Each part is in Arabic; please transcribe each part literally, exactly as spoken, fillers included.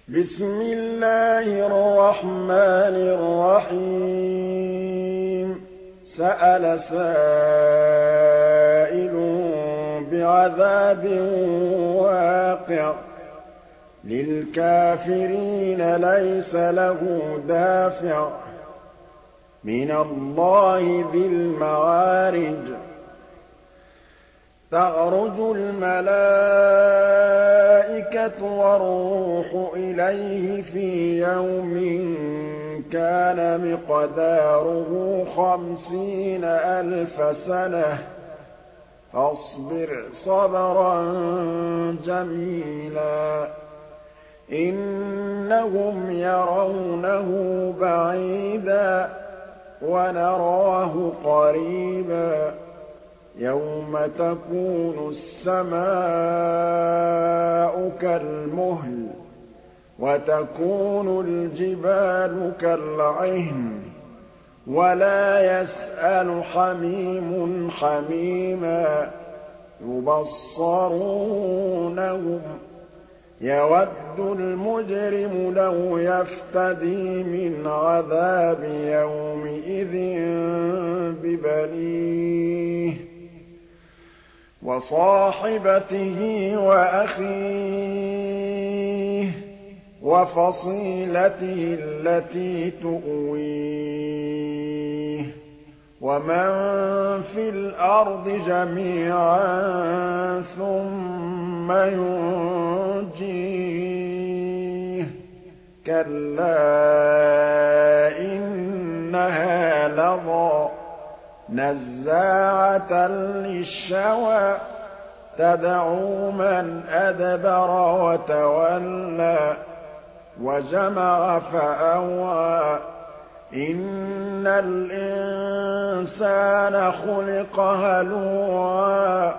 بسم الله الرحمن الرحيم سأل سائل بعذاب واقع للكافرين ليس له دافع من الله ذي المعارج تعرج الملائكة والروح إليه في يوم كان مقداره خمسين ألف سنة فاصبر صبرا جميلا إنهم يرونه بعيدا ونراه قريبا يوم تكون السماء كالمهل وتكون الجبال كالعهن ولا يسأل حميم حميما يبصرونهم يود المجرم لو يفتدي من عذاب يومئذ ببنيه وصاحبته وأخيه وفصيلته التي تؤويه ومن في الأرض جميعا ثم ينجيه كلا إنها لظى نزاعة للشوى تدعو من أدبر وتولى وجمع فأوعى إن الإنسان خلق هلوعا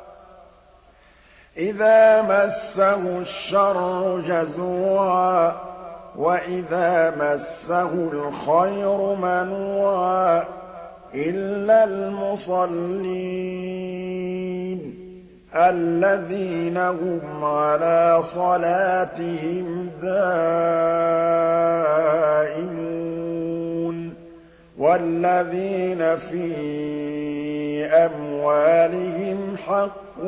إذا مسه الشر جزوعا وإذا مسه الخير منوعا إلا المصلين الذين هم على صلاتهم دائمون والذين في أموالهم حق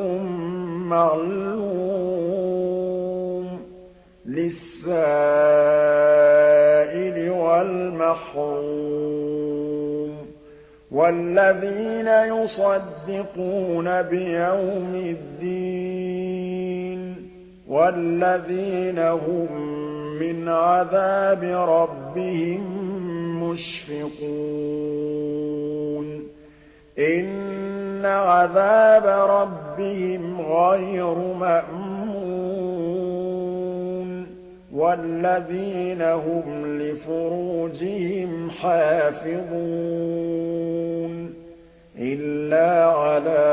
معلوم للسائل والمحروم والذين يصدقون بيوم الدين والذين هم من عذاب ربهم مشفقون إن عذاب ربهم غير مأمون والذين هم لفروجهم حافظون إلا على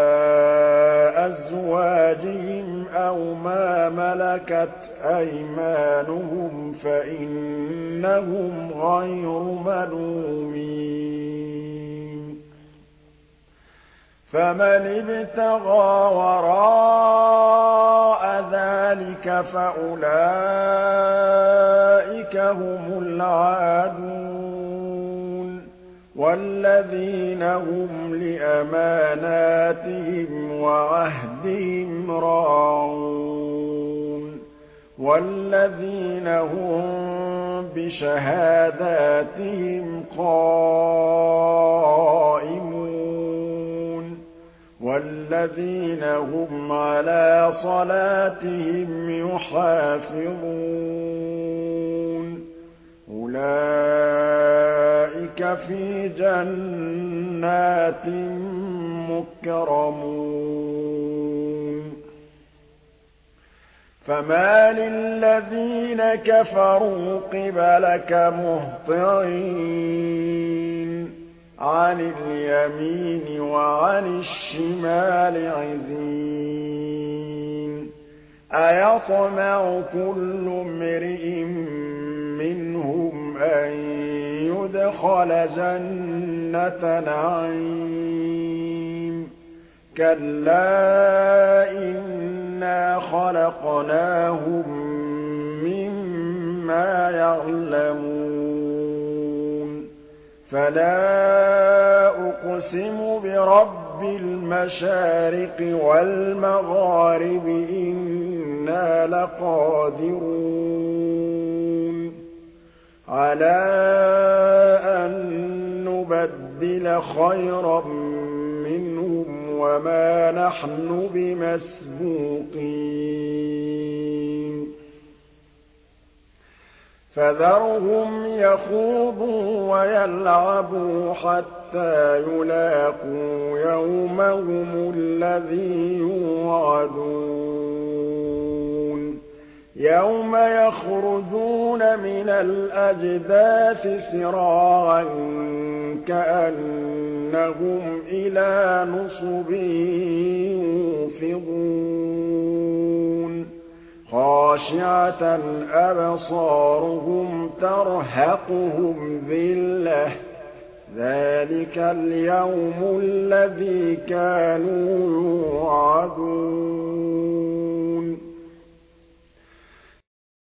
أزواجهم أو ما ملكت أيمانهم فإنهم غير ملومين فمن ابتغى وراء ذلك فأولئك هم العادون والذين هم لأماناتهم وعهدهم راعون والذين هم بشهاداتهم قائمون والذين هم على صلاتهم يحافظون أولئك في جنات مكرمون فما للذين كفروا قبلك مهطعين عن اليمين وعن الشمال عزين أيطمع كل امرئ منهم أن يدخل جنة نعيم كلا إنا خلقناهم مما مِّمَّا يَعْلَمُونَ فَلَا أُقْسِمُ بِرَبِّ الْمَشَارِقِ وَالْمَغَارِبِ إِنَّا لَقَادِرُونَ عَلَىٰ أَن نُّبَدِّلَ خَيْرًا مِّنْهُمْ وَمَا نَحْنُ بِمَسْبُوقِينَ فَذَرْهُمْ يَخُوضُوا وَيَلْعَبُوا حَتَّىٰ يُلَاقُوا يَوْمَهُمُ الَّذِي يُوعَدُونَ يَوْمَ يَخْرُجُونَ مِنَ الْأَجْدَاثِ سِرَاعًا كَأَنَّهُمْ إِلَىٰ نُصُبٍ يُوفِضُونَ خَاشِعَةً أَبْصَارُهُمْ تَرْهَقُهُمْ ذِلَّةٌ ۚ ذَٰلِكَ الْيَوْمُ الَّذِي كَانُوا يُوعَدُونَ